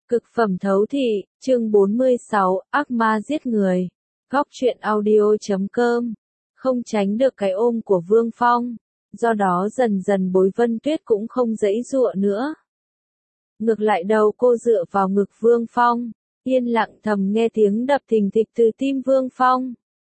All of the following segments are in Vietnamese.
Cực phẩm thấu thị, chương 46, ác ma giết người. Góc truyện audio.com. Không tránh được cái ôm của Vương Phong, do đó dần dần Bối Vân Tuyết cũng không giãy giụa nữa. Ngược lại đầu cô dựa vào ngực Vương Phong, yên lặng thầm nghe tiếng đập thình thịch từ tim Vương Phong.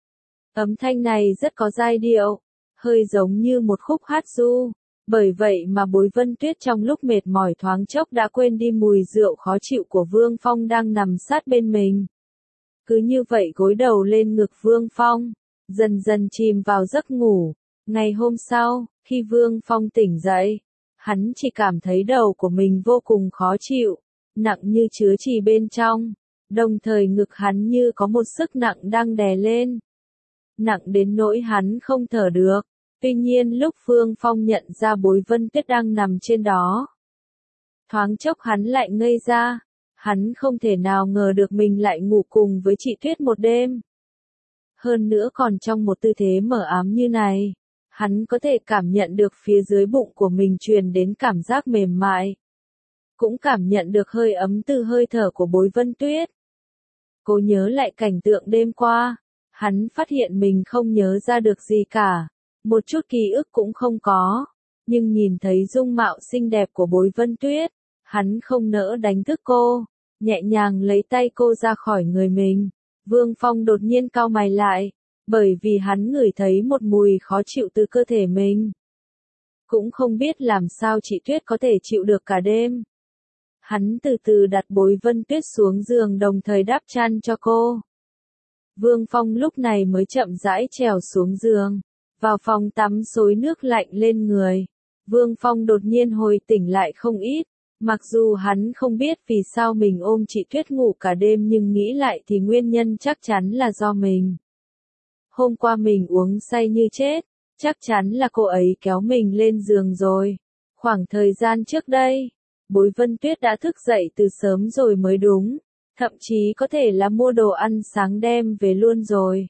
Âm thanh này rất có giai điệu, hơi giống như một khúc hát ru. Bởi vậy mà Bối Vân Tuyết trong lúc mệt mỏi thoáng chốc đã quên đi mùi rượu khó chịu của Vương Phong đang nằm sát bên mình. Cứ như vậy gối đầu lên ngực Vương Phong, dần dần chìm vào giấc ngủ. Ngày hôm sau, khi Vương Phong tỉnh dậy, hắn chỉ cảm thấy đầu của mình vô cùng khó chịu, nặng như chứa chì bên trong, đồng thời ngực hắn như có một sức nặng đang đè lên. Nặng đến nỗi hắn không thở được. Tuy nhiên lúc Vương Phong nhận ra Bối Vân Tuyết đang nằm trên đó, thoáng chốc hắn lại ngây ra, hắn không thể nào ngờ được mình lại ngủ cùng với chị Tuyết một đêm. Hơn nữa còn trong một tư thế mờ ám như này, hắn có thể cảm nhận được phía dưới bụng của mình truyền đến cảm giác mềm mại. Cũng cảm nhận được hơi ấm từ hơi thở của Bối Vân Tuyết. Cô nhớ lại cảnh tượng đêm qua, hắn phát hiện mình không nhớ ra được gì cả. Một chút ký ức cũng không có, nhưng nhìn thấy dung mạo xinh đẹp của Bối Vân Tuyết, hắn không nỡ đánh thức cô, nhẹ nhàng lấy tay cô ra khỏi người mình. Vương Phong đột nhiên cau mày lại, bởi vì hắn ngửi thấy một mùi khó chịu từ cơ thể mình. Cũng không biết làm sao chị Tuyết có thể chịu được cả đêm. Hắn từ từ đặt Bối Vân Tuyết xuống giường đồng thời đắp chăn cho cô. Vương Phong lúc này mới chậm rãi trèo xuống giường. Vào phòng tắm xối nước lạnh lên người, Vương Phong đột nhiên hồi tỉnh lại không ít, mặc dù hắn không biết vì sao mình ôm chị Tuyết ngủ cả đêm nhưng nghĩ lại thì nguyên nhân chắc chắn là do mình. Hôm qua mình uống say như chết, chắc chắn là cô ấy kéo mình lên giường rồi. Khoảng thời gian trước đây, Bối Vân Tuyết đã thức dậy từ sớm rồi mới đúng, thậm chí có thể là mua đồ ăn sáng đem về luôn rồi.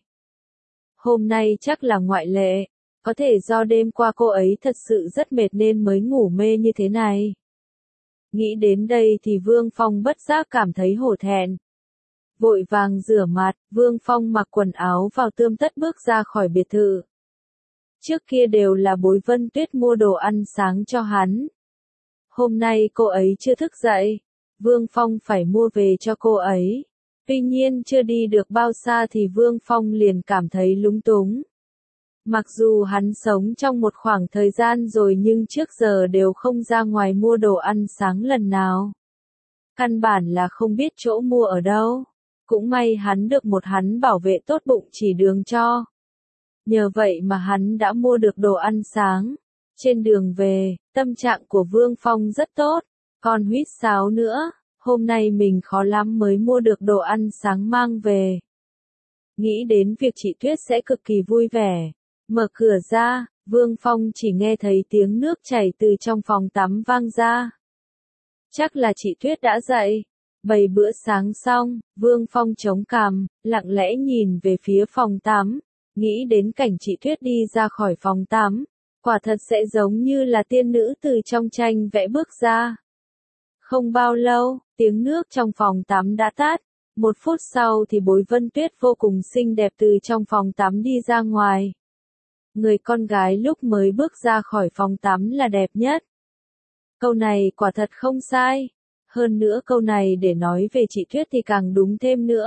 Hôm nay chắc là ngoại lệ, có thể do đêm qua cô ấy thật sự rất mệt nên mới ngủ mê như thế này. Nghĩ đến đây thì Vương Phong bất giác cảm thấy hổ thẹn. Vội vàng rửa mặt, Vương Phong mặc quần áo vào tươm tất bước ra khỏi biệt thự. Trước kia đều là Bối Vân Tuyết mua đồ ăn sáng cho hắn. Hôm nay cô ấy chưa thức dậy, Vương Phong phải mua về cho cô ấy. Tuy nhiên chưa đi được bao xa thì Vương Phong liền cảm thấy lúng túng. Mặc dù hắn sống trong một khoảng thời gian rồi nhưng trước giờ đều không ra ngoài mua đồ ăn sáng lần nào. Căn bản là không biết chỗ mua ở đâu. Cũng may hắn được một hắn bảo vệ tốt bụng chỉ đường cho. Nhờ vậy mà hắn đã mua được đồ ăn sáng. Trên đường về, tâm trạng của Vương Phong rất tốt, còn huýt sáo nữa. Hôm nay mình khó lắm mới mua được đồ ăn sáng mang về. Nghĩ đến việc chị Tuyết sẽ cực kỳ vui vẻ. Mở cửa ra, Vương Phong chỉ nghe thấy tiếng nước chảy từ trong phòng tắm vang ra. Chắc là chị Tuyết đã dậy. Bày bữa sáng xong, Vương Phong chống cằm, lặng lẽ nhìn về phía phòng tắm. Nghĩ đến cảnh chị Tuyết đi ra khỏi phòng tắm. Quả thật sẽ giống như là tiên nữ từ trong tranh vẽ bước ra. Không bao lâu, tiếng nước trong phòng tắm đã tắt. Một phút sau thì Bối Vân Tuyết vô cùng xinh đẹp từ trong phòng tắm đi ra ngoài. Người con gái lúc mới bước ra khỏi phòng tắm là đẹp nhất. Câu này quả thật không sai. Hơn nữa câu này để nói về chị Tuyết thì càng đúng thêm nữa.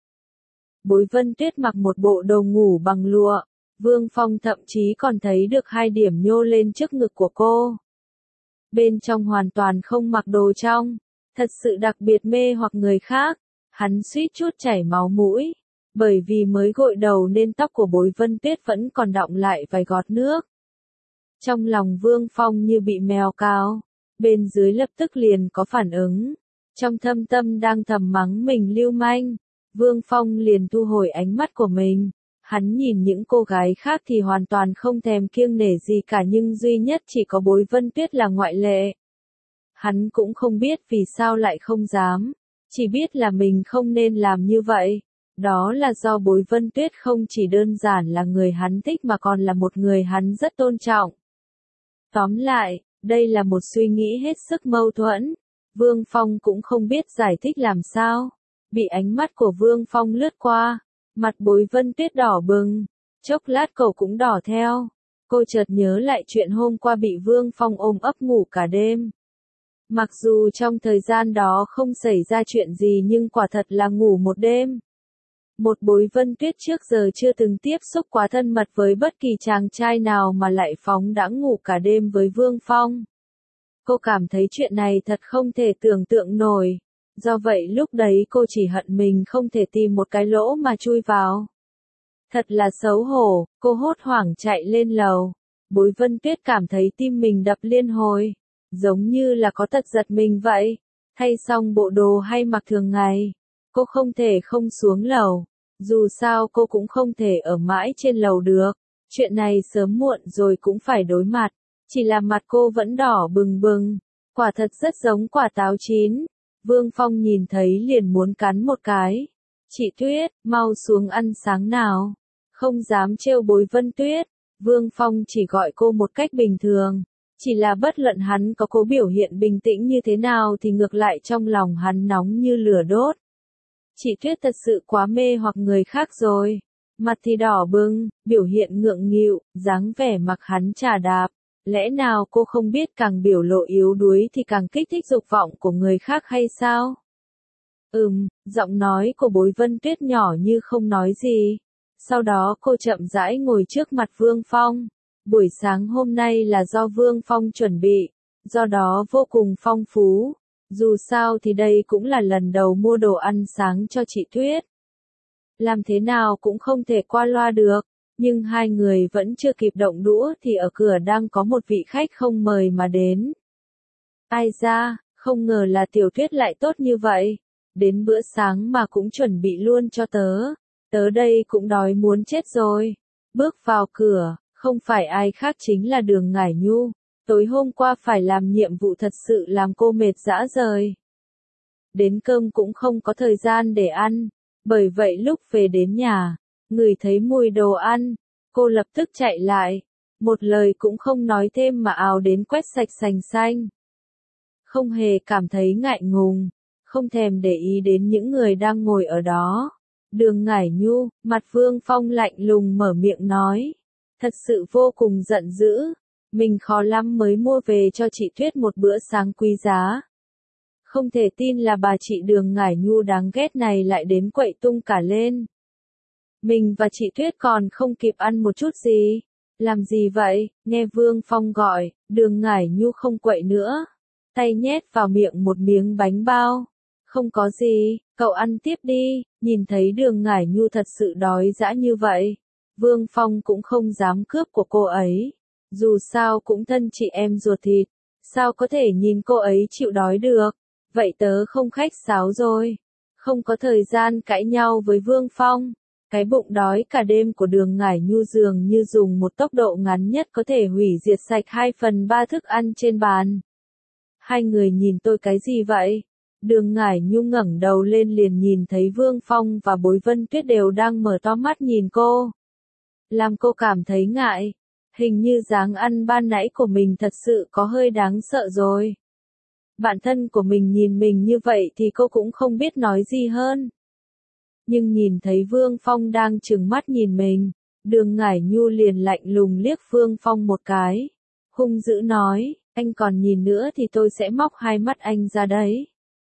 Bối Vân Tuyết mặc một bộ đồ ngủ bằng lụa. Vương Phong thậm chí còn thấy được 2 điểm nhô lên trước ngực của cô. Bên trong hoàn toàn không mặc đồ trong. Thật sự đặc biệt mê hoặc người khác. Hắn suýt chút chảy máu mũi. Bởi vì mới gội đầu nên tóc của Bối Vân Tuyết vẫn còn đọng lại vài giọt nước. Trong lòng Vương Phong như bị mèo cào. Bên dưới lập tức liền có phản ứng. Trong thâm tâm đang thầm mắng mình lưu manh. Vương Phong liền thu hồi ánh mắt của mình. Hắn nhìn những cô gái khác thì hoàn toàn không thèm kiêng nể gì cả nhưng duy nhất chỉ có Bối Vân Tuyết là ngoại lệ. Hắn cũng không biết vì sao lại không dám. Chỉ biết là mình không nên làm như vậy. Đó là do Bối Vân Tuyết không chỉ đơn giản là người hắn thích mà còn là một người hắn rất tôn trọng. Tóm lại, đây là một suy nghĩ hết sức mâu thuẫn. Vương Phong cũng không biết giải thích làm sao. Bị ánh mắt của Vương Phong lướt qua, mặt Bối Vân Tuyết đỏ bừng, chốc lát cậu cũng đỏ theo. Cô chợt nhớ lại chuyện hôm qua bị Vương Phong ôm ấp ngủ cả đêm. Mặc dù trong thời gian đó không xảy ra chuyện gì nhưng quả thật là ngủ một đêm. Một Bối Vân Tuyết trước giờ chưa từng tiếp xúc quá thân mật với bất kỳ chàng trai nào mà lại phóng đãng ngủ cả đêm với Vương Phong. Cô cảm thấy chuyện này thật không thể tưởng tượng nổi. Do vậy lúc đấy cô chỉ hận mình không thể tìm một cái lỗ mà chui vào. Thật là xấu hổ, cô hốt hoảng chạy lên lầu. Bối Vân Tuyết cảm thấy tim mình đập liên hồi, giống như là có tật giật mình vậy. Thay xong bộ đồ hay mặc thường ngày, cô không thể không xuống lầu. Dù sao cô cũng không thể ở mãi trên lầu được. Chuyện này sớm muộn rồi cũng phải đối mặt. Chỉ là mặt cô vẫn đỏ bừng bừng. Quả thật rất giống quả táo chín. Vương Phong nhìn thấy liền muốn cắn một cái. Chị Tuyết, mau xuống ăn sáng nào. Không dám trêu Bối Vân Tuyết. Vương Phong chỉ gọi cô một cách bình thường. Chỉ là bất luận hắn có cố biểu hiện bình tĩnh như thế nào thì ngược lại trong lòng hắn nóng như lửa đốt. Chị Tuyết thật sự quá mê hoặc người khác rồi. Mặt thì đỏ bừng, biểu hiện ngượng nghịu, dáng vẻ mặc hắn chà đạp. Lẽ nào cô không biết càng biểu lộ yếu đuối thì càng kích thích dục vọng của người khác hay sao? Giọng nói của Bối Vân Tuyết nhỏ như không nói gì. Sau đó cô chậm rãi ngồi trước mặt Vương Phong. Buổi sáng hôm nay là do Vương Phong chuẩn bị, do đó vô cùng phong phú. Dù sao thì đây cũng là lần đầu mua đồ ăn sáng cho chị Tuyết. Làm thế nào cũng không thể qua loa được. Nhưng hai người vẫn chưa kịp động đũa thì ở cửa đang có một vị khách không mời mà đến. Ai ra, không ngờ là Tiểu Tuyết lại tốt như vậy. Đến bữa sáng mà cũng chuẩn bị luôn cho tớ. Tớ đây cũng đói muốn chết rồi. Bước vào cửa, không phải ai khác chính là Đường Ngải Nhu. Tối hôm qua phải làm nhiệm vụ thật sự làm cô mệt rã rời. Đến cơm cũng không có thời gian để ăn. Bởi vậy lúc về đến nhà, ngửi thấy mùi đồ ăn, cô lập tức chạy lại, một lời cũng không nói thêm mà ào đến quét sạch sành xanh. Không hề cảm thấy ngại ngùng, không thèm để ý đến những người đang ngồi ở đó. Đường Ngải Nhu, mặt Vương Phong lạnh lùng mở miệng nói, thật sự vô cùng giận dữ, mình khó lắm mới mua về cho chị Tuyết một bữa sáng quý giá. Không thể tin là bà chị Đường Ngải Nhu đáng ghét này lại đến quậy tung cả lên. Mình và chị Tuyết còn không kịp ăn một chút gì. Làm gì vậy? Nghe Vương Phong gọi, Đường Ngải Nhu không quậy nữa. Tay nhét vào miệng một miếng bánh bao. Không có gì, cậu ăn tiếp đi. Nhìn thấy Đường Ngải Nhu thật sự đói dã như vậy. Vương Phong cũng không dám cướp của cô ấy. Dù sao cũng thân chị em ruột thịt. Sao có thể nhìn cô ấy chịu đói được? Vậy tớ không khách sáo rồi. Không có thời gian cãi nhau với Vương Phong. Cái bụng đói cả đêm của Đường Ngải Nhu dường như dùng một tốc độ ngắn nhất có thể hủy diệt sạch 2/3 thức ăn trên bàn. Hai người nhìn tôi cái gì vậy? Đường Ngải Nhu ngẩng đầu lên liền nhìn thấy Vương Phong và Bối Vân Tuyết đều đang mở to mắt nhìn cô. Làm cô cảm thấy ngại. Hình như dáng ăn ban nãy của mình thật sự có hơi đáng sợ rồi. Bạn thân của mình nhìn mình như vậy thì cô cũng không biết nói gì hơn. Nhưng nhìn thấy Vương Phong đang trừng mắt nhìn mình, Đường Ngải Nhu liền lạnh lùng liếc Vương Phong một cái. Hung dữ nói, anh còn nhìn nữa thì tôi sẽ móc hai mắt anh ra đấy.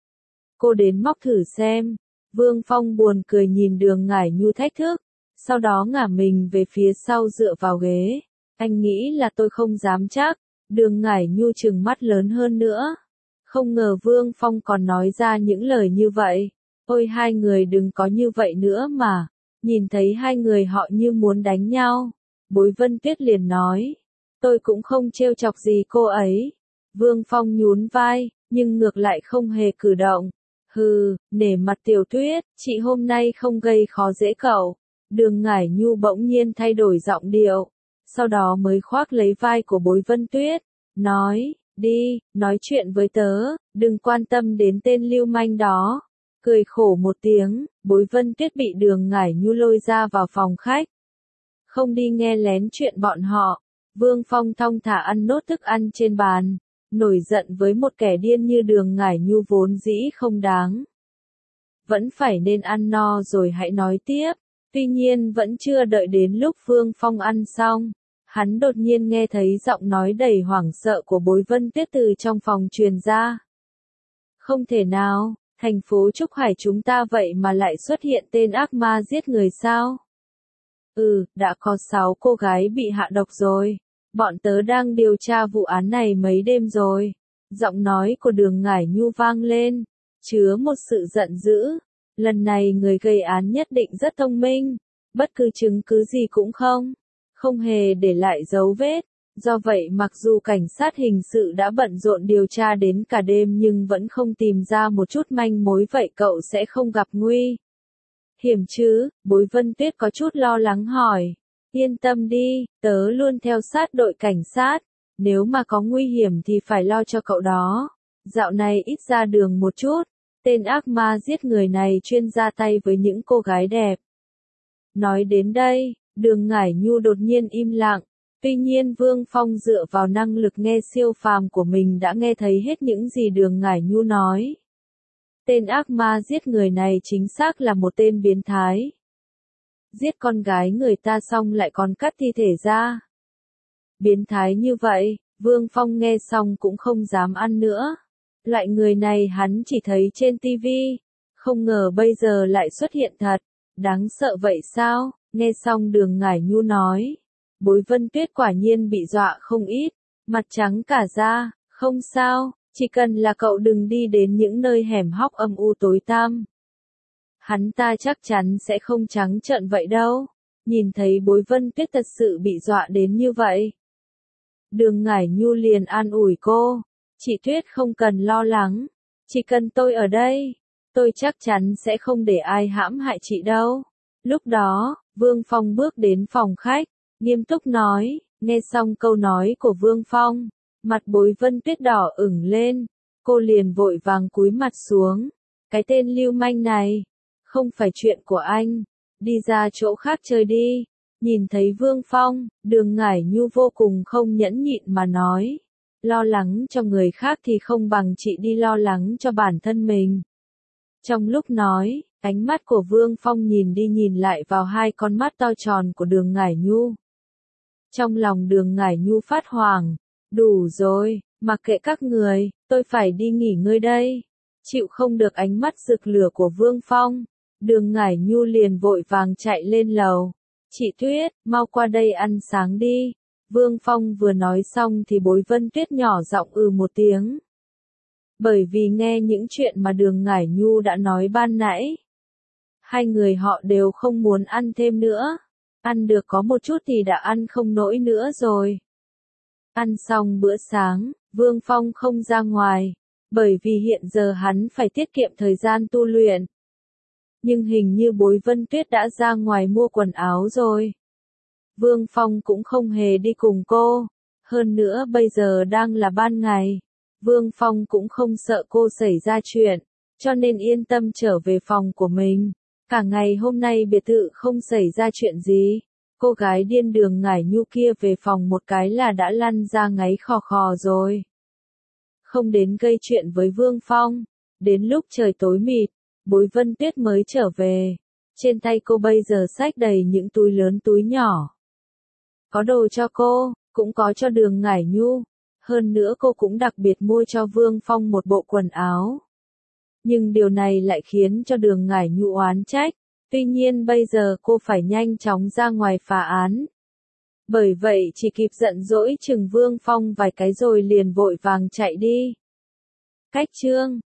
Cô đến móc thử xem. Vương Phong buồn cười nhìn Đường Ngải Nhu thách thức, sau đó ngả mình về phía sau dựa vào ghế. Anh nghĩ là tôi không dám chắc. Đường Ngải Nhu trừng mắt lớn hơn nữa. Không ngờ Vương Phong còn nói ra những lời như vậy. Ôi hai người đừng có như vậy nữa mà. Nhìn thấy hai người họ như muốn đánh nhau. Bối Vân Tuyết liền nói. Tôi cũng không trêu chọc gì cô ấy. Vương Phong nhún vai, nhưng ngược lại không hề cử động. Hừ, nể mặt Tiểu Tuyết, chị hôm nay không gây khó dễ cậu. Đường Ngải Nhu bỗng nhiên thay đổi giọng điệu. Sau đó mới khoác lấy vai của Bối Vân Tuyết. Nói, đi, nói chuyện với tớ, đừng quan tâm đến tên lưu manh đó. Cười khổ một tiếng, Bối Vân Tuyết bị Đường Ngải Nhu lôi ra vào phòng khách. Không đi nghe lén chuyện bọn họ. Vương Phong thong thả ăn nốt thức ăn trên bàn. nổi giận với một kẻ điên như Đường Ngải Nhu vốn dĩ không đáng. Vẫn phải nên ăn no rồi hãy nói tiếp. Tuy nhiên vẫn chưa đợi đến lúc Vương Phong ăn xong, hắn đột nhiên nghe thấy giọng nói đầy hoảng sợ của Bối Vân Tuyết từ trong phòng truyền ra. Không thể nào, thành phố Trúc Hải chúng ta vậy mà lại xuất hiện tên ác ma giết người sao? Đã có 6 cô gái bị hạ độc rồi. Bọn tớ đang điều tra vụ án này mấy đêm rồi. Giọng nói của Đường Ngải Nhu vang lên, chứa một sự giận dữ. Lần này người gây án nhất định rất thông minh. Bất cứ chứng cứ gì cũng không hề để lại dấu vết. Do vậy mặc dù cảnh sát hình sự đã bận rộn điều tra đến cả đêm nhưng vẫn không tìm ra một chút manh mối, vậy cậu sẽ không gặp nguy hiểm chứ? Bối Vân Tuyết có chút lo lắng hỏi. Yên tâm đi, tớ luôn theo sát đội cảnh sát. Nếu mà có nguy hiểm thì phải lo cho cậu đó. Dạo này ít ra đường một chút. Tên ác ma giết người này chuyên ra tay với những cô gái đẹp. Nói đến đây, Đường Ngải Nhu đột nhiên im lặng. Tuy nhiên Vương Phong dựa vào năng lực nghe siêu phàm của mình đã nghe thấy hết những gì Đường Ngải Nhu nói. Tên ác ma giết người này chính xác là một tên biến thái. Giết con gái người ta xong lại còn cắt thi thể ra. Biến thái như vậy, Vương Phong nghe xong cũng không dám ăn nữa. Loại người này hắn chỉ thấy trên tivi, không ngờ bây giờ lại xuất hiện thật. Đáng sợ vậy sao? Nghe xong Đường Ngải Nhu nói. Bối Vân Tuyết quả nhiên bị dọa không ít, mặt trắng cả da. Không sao, chỉ cần là cậu đừng đi đến những nơi hẻm hóc âm u tối tăm. Hắn ta chắc chắn sẽ không trắng trợn vậy đâu. Nhìn thấy Bối Vân Tuyết thật sự bị dọa đến như vậy, Đường Ngải Nhu liền an ủi cô. Chị Tuyết không cần lo lắng, chỉ cần tôi ở đây, tôi chắc chắn sẽ không để ai hãm hại chị đâu. Lúc đó, Vương Phong bước đến phòng khách, nghiêm túc nói. Nghe xong câu nói của Vương Phong, mặt Bối Vân Tuyết đỏ ửng lên, cô liền vội vàng cúi mặt xuống. Cái tên lưu manh này, không phải chuyện của anh, đi ra chỗ khác chơi đi. Nhìn thấy Vương Phong, Đường Ngải Nhu vô cùng không nhẫn nhịn mà nói. Lo lắng cho người khác thì không bằng chị đi lo lắng cho bản thân mình. Trong lúc nói, ánh mắt của Vương Phong nhìn đi nhìn lại vào hai con mắt to tròn của Đường Ngải Nhu. Trong lòng Đường Ngải Nhu phát hoảng. Đủ rồi, mặc kệ các người, tôi phải đi nghỉ ngơi đây. Chịu không được ánh mắt rực lửa của Vương Phong, Đường Ngải Nhu liền vội vàng chạy lên lầu. Chị Tuyết, mau qua đây ăn sáng đi. Vương Phong vừa nói xong thì Bối Vân Tuyết nhỏ giọng một tiếng. Bởi vì nghe những chuyện mà Đường Ngải Nhu đã nói ban nãy, hai người họ đều không muốn ăn thêm nữa. Ăn được có một chút thì đã ăn không nổi nữa rồi. Ăn xong bữa sáng, Vương Phong không ra ngoài, bởi vì hiện giờ hắn phải tiết kiệm thời gian tu luyện. Nhưng hình như Bối Vân Tuyết đã ra ngoài mua quần áo rồi. Vương Phong cũng không hề đi cùng cô. Hơn nữa bây giờ đang là ban ngày. Vương Phong cũng không sợ cô xảy ra chuyện, cho nên yên tâm trở về phòng của mình. Cả ngày hôm nay biệt thự không xảy ra chuyện gì. Cô gái điên Đường Ngải Nhu kia về phòng một cái là đã lăn ra ngáy khò khò rồi. Không đến gây chuyện với Vương Phong. Đến lúc trời tối mịt, Bối Vân Tuyết mới trở về. Trên tay cô bây giờ xách đầy những túi lớn túi nhỏ. Có đồ cho cô, cũng có cho Đường Ngải Nhu. Hơn nữa cô cũng đặc biệt mua cho Vương Phong một bộ quần áo. Nhưng điều này lại khiến cho Đường Ngải Nhu oán trách. Tuy nhiên bây giờ cô phải nhanh chóng ra ngoài phá án. Bởi vậy chỉ kịp giận dỗi chừng Vương Phong vài cái rồi liền vội vàng chạy đi. Cách chương